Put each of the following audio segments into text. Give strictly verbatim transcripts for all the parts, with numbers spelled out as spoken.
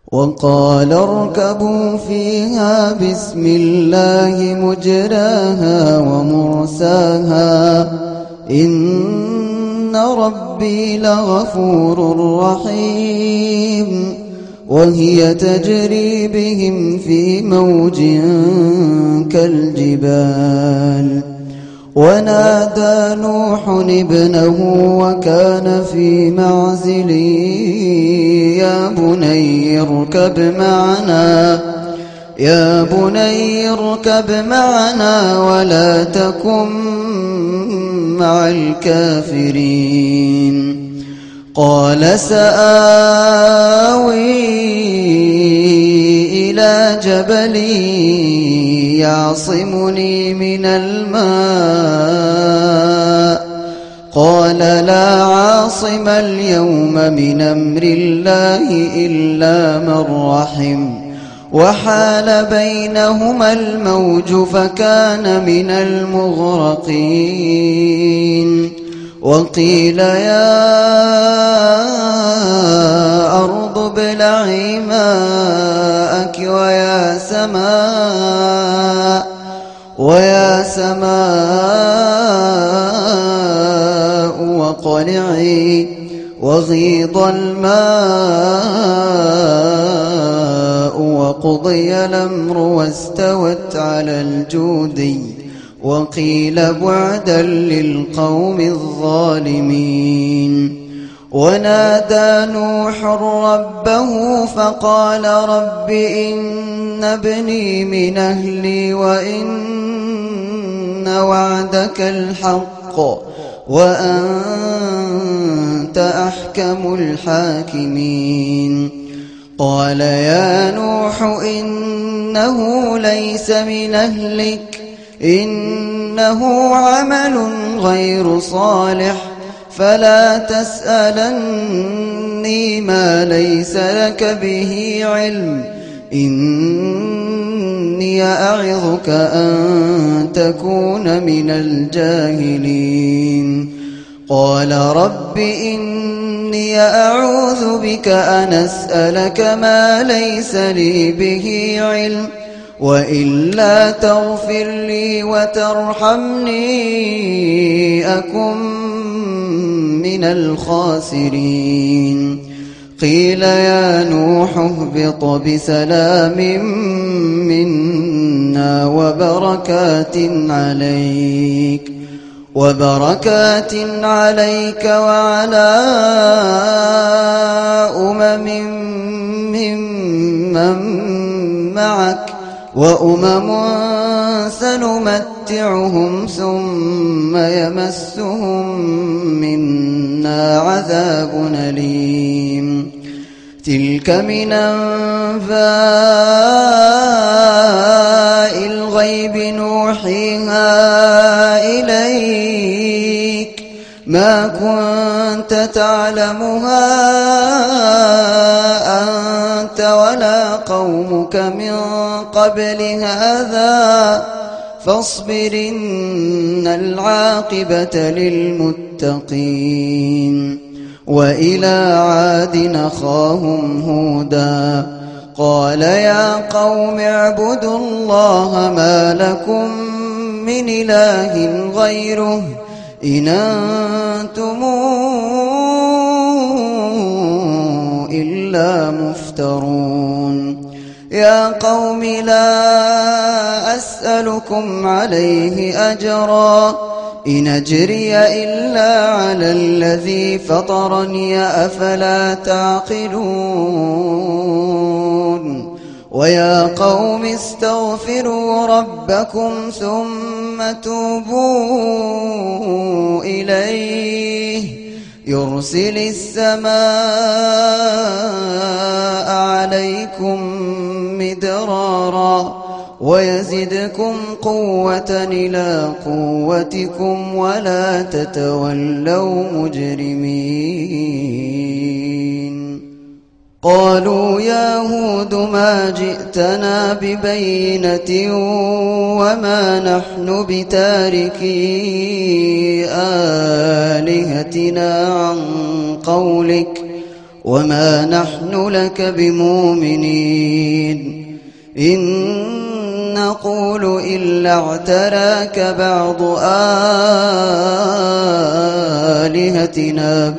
وقال اركبوا فيها بسم الله مجراها ومرساها إن ربي لغفور رحيم وهي تجري بهم في موج كالجبال ونادى نوح ابنه وكان في معزل يا بني اركب معنا يا بني اركب معنا ولا تكن مع الكافرين قال سآوي إلى جبل يعصمني من الماء قال لا عاصم اليوم من أمر الله إلا من رحم وحال بينهما الموج فكان من المغرقين وقيل يا أرض ابلعي ماءك ويا سماء ويا سماء وقلعي وغيض الماء وقضي الأمر واستوت على الجودي وقيل بعدا للقوم الظالمين ونادى نوح ربه فقال رب إن ابني من أهلي وإن وعدك الحق وأنت أحكم الحاكمين قال يا نوح إنه ليس من أهلك إنه عمل غير صالح فلا تسألني ما ليس لك به علم إني أعظك أن تكون من الجاهلين قال رب إني أعوذ بك أن أسألك ما ليس لي به علم وإلا تغفر لي وترحمني أكن من الخاسرين قيل يا نوح اهبط بسلام منا وبركات عليك وبركات عليك وعلى أمم ممن معك وأمم سنمتعهم ثم يمسهم منا عذاب أليم تلك من أنباء الغيب نوحيها إليك ما كنت تعلمها أنت ولا قومك من قبل هذا فاصبر إن العاقبة للمتقين وإلى عاد أخاهم هودا قال يا قوم اعبدوا الله ما لكم من إله غيره إن أنتم إلا مفترون يا قوم لا أسألكم عليه أجرا إن أجري إلا على الذي فطرني أفلا تعقلون ويا قوم استغفروا ربكم ثم توبوا إليه يرسل السماء عليكم مدرارا ويزدكم قوة إلى قوتكم ولا تتولوا مجرمين قالوا يا هود ما جئتنا ببينة وما نحن بتاركي آلهتنا عن قولك وما نحن لك بمؤمنين إن نقول إلا اعتراك بعض آلهتنا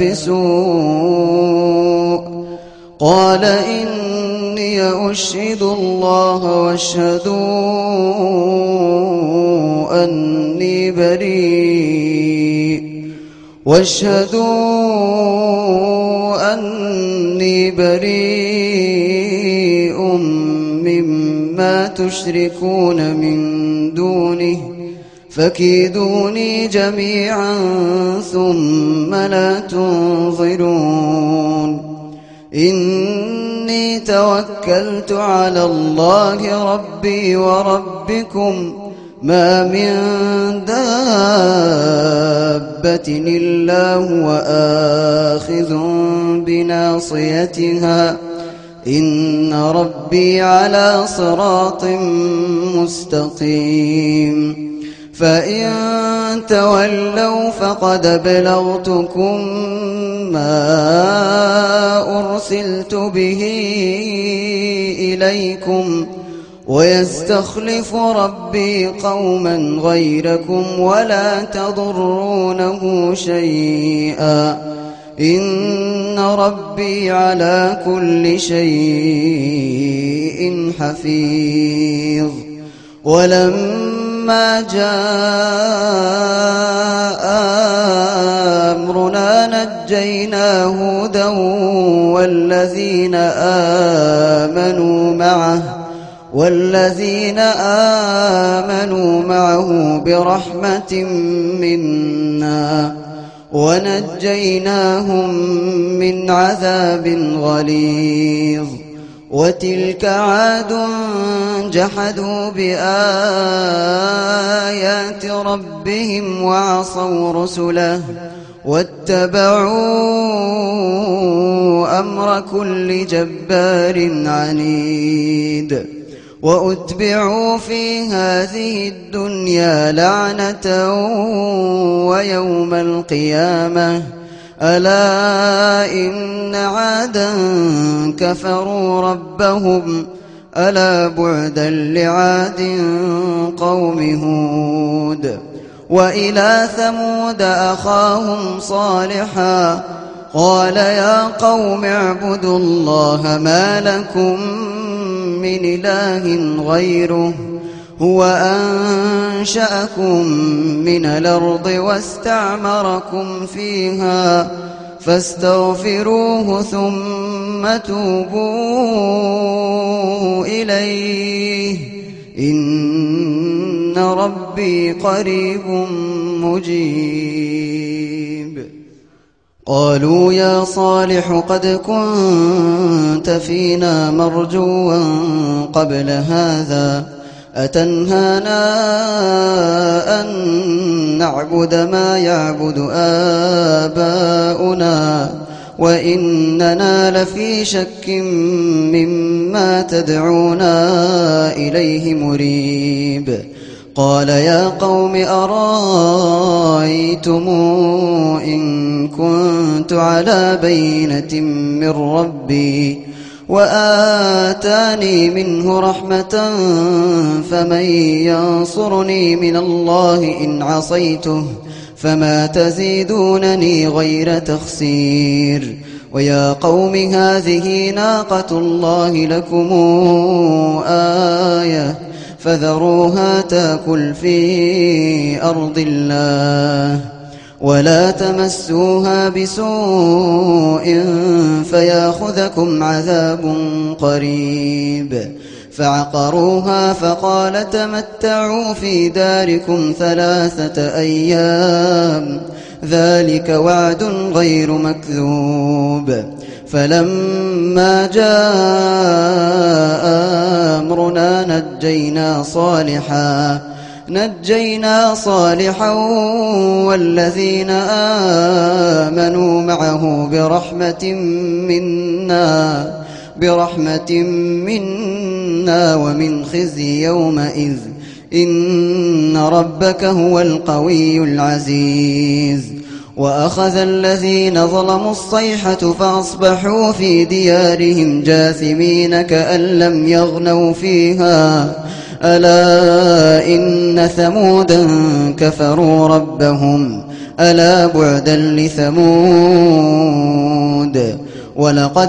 بسوء قال إني أشهد الله واشهدوا أني بريء واشهدوا أني بريء مما تشركون من دونه فكيدوني جميعا ثم لا تنظرون إني توكلت على الله ربي وربكم ما من دابة إلا هو آخذ بناصيتها إن ربي على صراط مستقيم فإن تولوا فقد أبلغتكم ما أرسلت به إليكم ويستخلف ربي قوما غيركم ولا تضرونه شيئا إن ربي على كل شيء حفيظ ولما جاء أمرنا نجينا هودا والذين آمنوا معه والذين آمنوا معه برحمة منا ونجيناهم من عذاب غليظ وتلك عاد جحدوا بآيات ربهم وعصوا رسله واتبعوا أمر كل جبار عنيد وأتبعوا في هذه الدنيا لعنة ويوم القيامة ألا إن عادا كفروا ربهم ألا بعدا لعاد قوم هود وإلى ثمود أخاهم صالحا قال يا قوم اعبدوا الله ما لكم من إله غيره هو أنشأكم من الأرض واستعمركم فيها فاستغفروه ثم توبوا إليه إن ربي قريب مجيب قالوا يا صالح قد كنت فينا مرجوا قبل هذا أتنهانا أن نعبد ما يعبد آباؤنا وإننا لفي شك مما تدعونا إليه مريب قال يا قوم أرأيتم إن كنت على بينة من ربي وآتاني منه رحمة فمن ينصرني من الله إن عصيته فما تزيدونني غير تخسير ويا قوم هذه ناقة الله لكم آية فذروها تأكل في أرض الله ولا تمسوها بسوء فياخذكم عذاب قريب فعقروها فقال تمتعوا في داركم ثلاثة أيام ذلك وعد غير مكذوب فلما جاء أمرنا نجينا صالحا نجينا صالحا والذين آمنوا معه برحمة منا برحمة منا ومن خزي يومئذ إن ربك هو القوي العزيز وأخذ الذين ظلموا الصيحة فأصبحوا في ديارهم جاثمين كأن لم يغنوا فيها ألا إن ثمودا كفروا ربهم ألا بعدا لثمود ولقد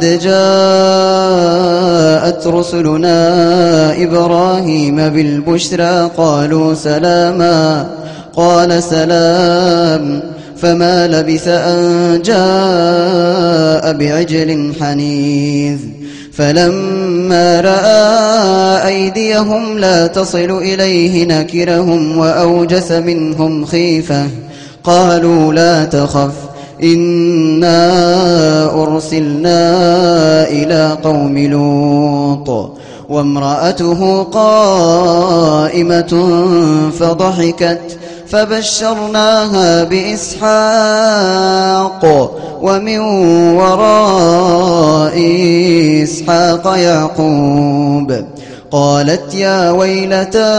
جاءت رسلنا إبراهيم بالبشرى قالوا سلاما قال سلام فما لبث أن جاء بعجل حنيذ فلما رأى أيديهم لا تصل إليه نكرهم وأوجس منهم خيفة قالوا لا تخف إنا أرسلنا إلى قوم لوط وامرأته قائمة فضحكت فبشرناها بإسحاق ومن وراء إسحاق يعقوب قالت يا ويلتى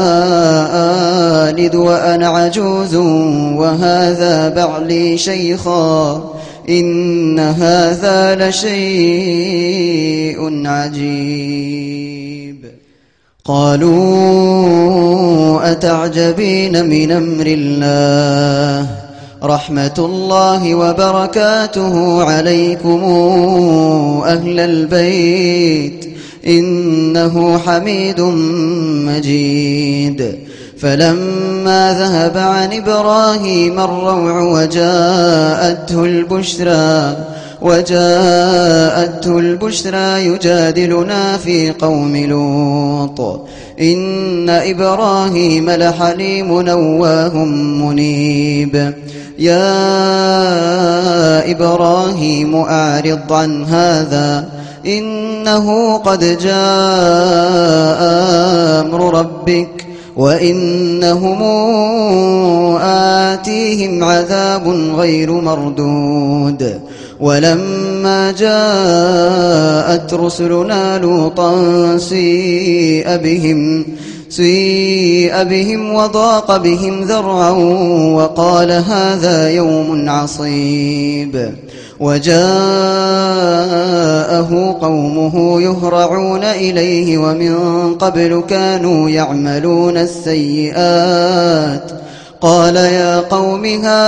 آلد وأنا عجوز وهذا بعلي شيخا إن هذا لشيء عجيب قالوا أتعجبين من أمر الله رحمة الله وبركاته عليكم أهل البيت إنه حميد مجيد فلما ذهب عن إبراهيم الروع وجاءته البشرى وجاءته البشرى يجادلنا في قوم لوط إن إبراهيم لحليم نواه منيب يا إبراهيم أعرض عن هذا إنه قد جاء أمر ربك وإنهم آتيهم عذاب غير مردود ولما جاءت رسلنا لوطا سيء بهم سيء بهم وضاق بهم ذرعا وقال هذا يوم عصيب وجاءه قومه يهرعون إليه ومن قبل كانوا يعملون السيئات قال يا قوم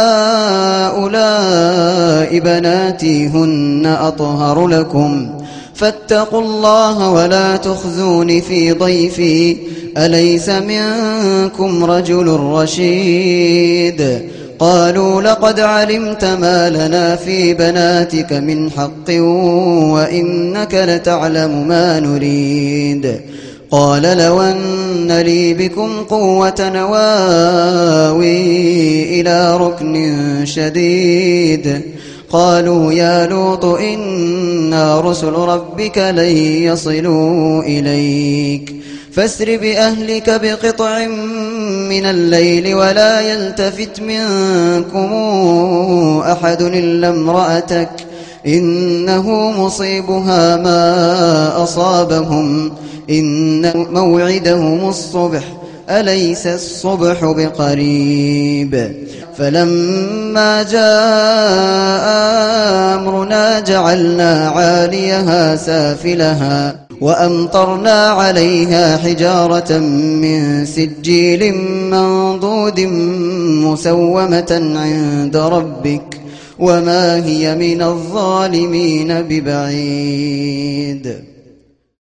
هؤلاء بناتي هن أطهر لكم فاتقوا الله ولا تخزون في ضيفي أليس منكم رجل رشيد قالوا لقد علمت ما لنا في بناتك من حق وإنك لتعلم ما نريد قال لو أن لي بكم قوة نواوي إلى ركن شديد قالوا يا لوط إنا رسل ربك لن يصلوا إليك فاسر بأهلك بقطع من الليل ولا يلتفت منكم أحد إلا امرأتك إنه مصيبها ما أصابهم إن موعدهم الصبح أليس الصبح بقريب فلما جاء أمرنا جعلنا عاليها سافلها وأمطرنا عليها حجارة من سجيل منضود مسومة عند ربك وما هي من الظالمين ببعيد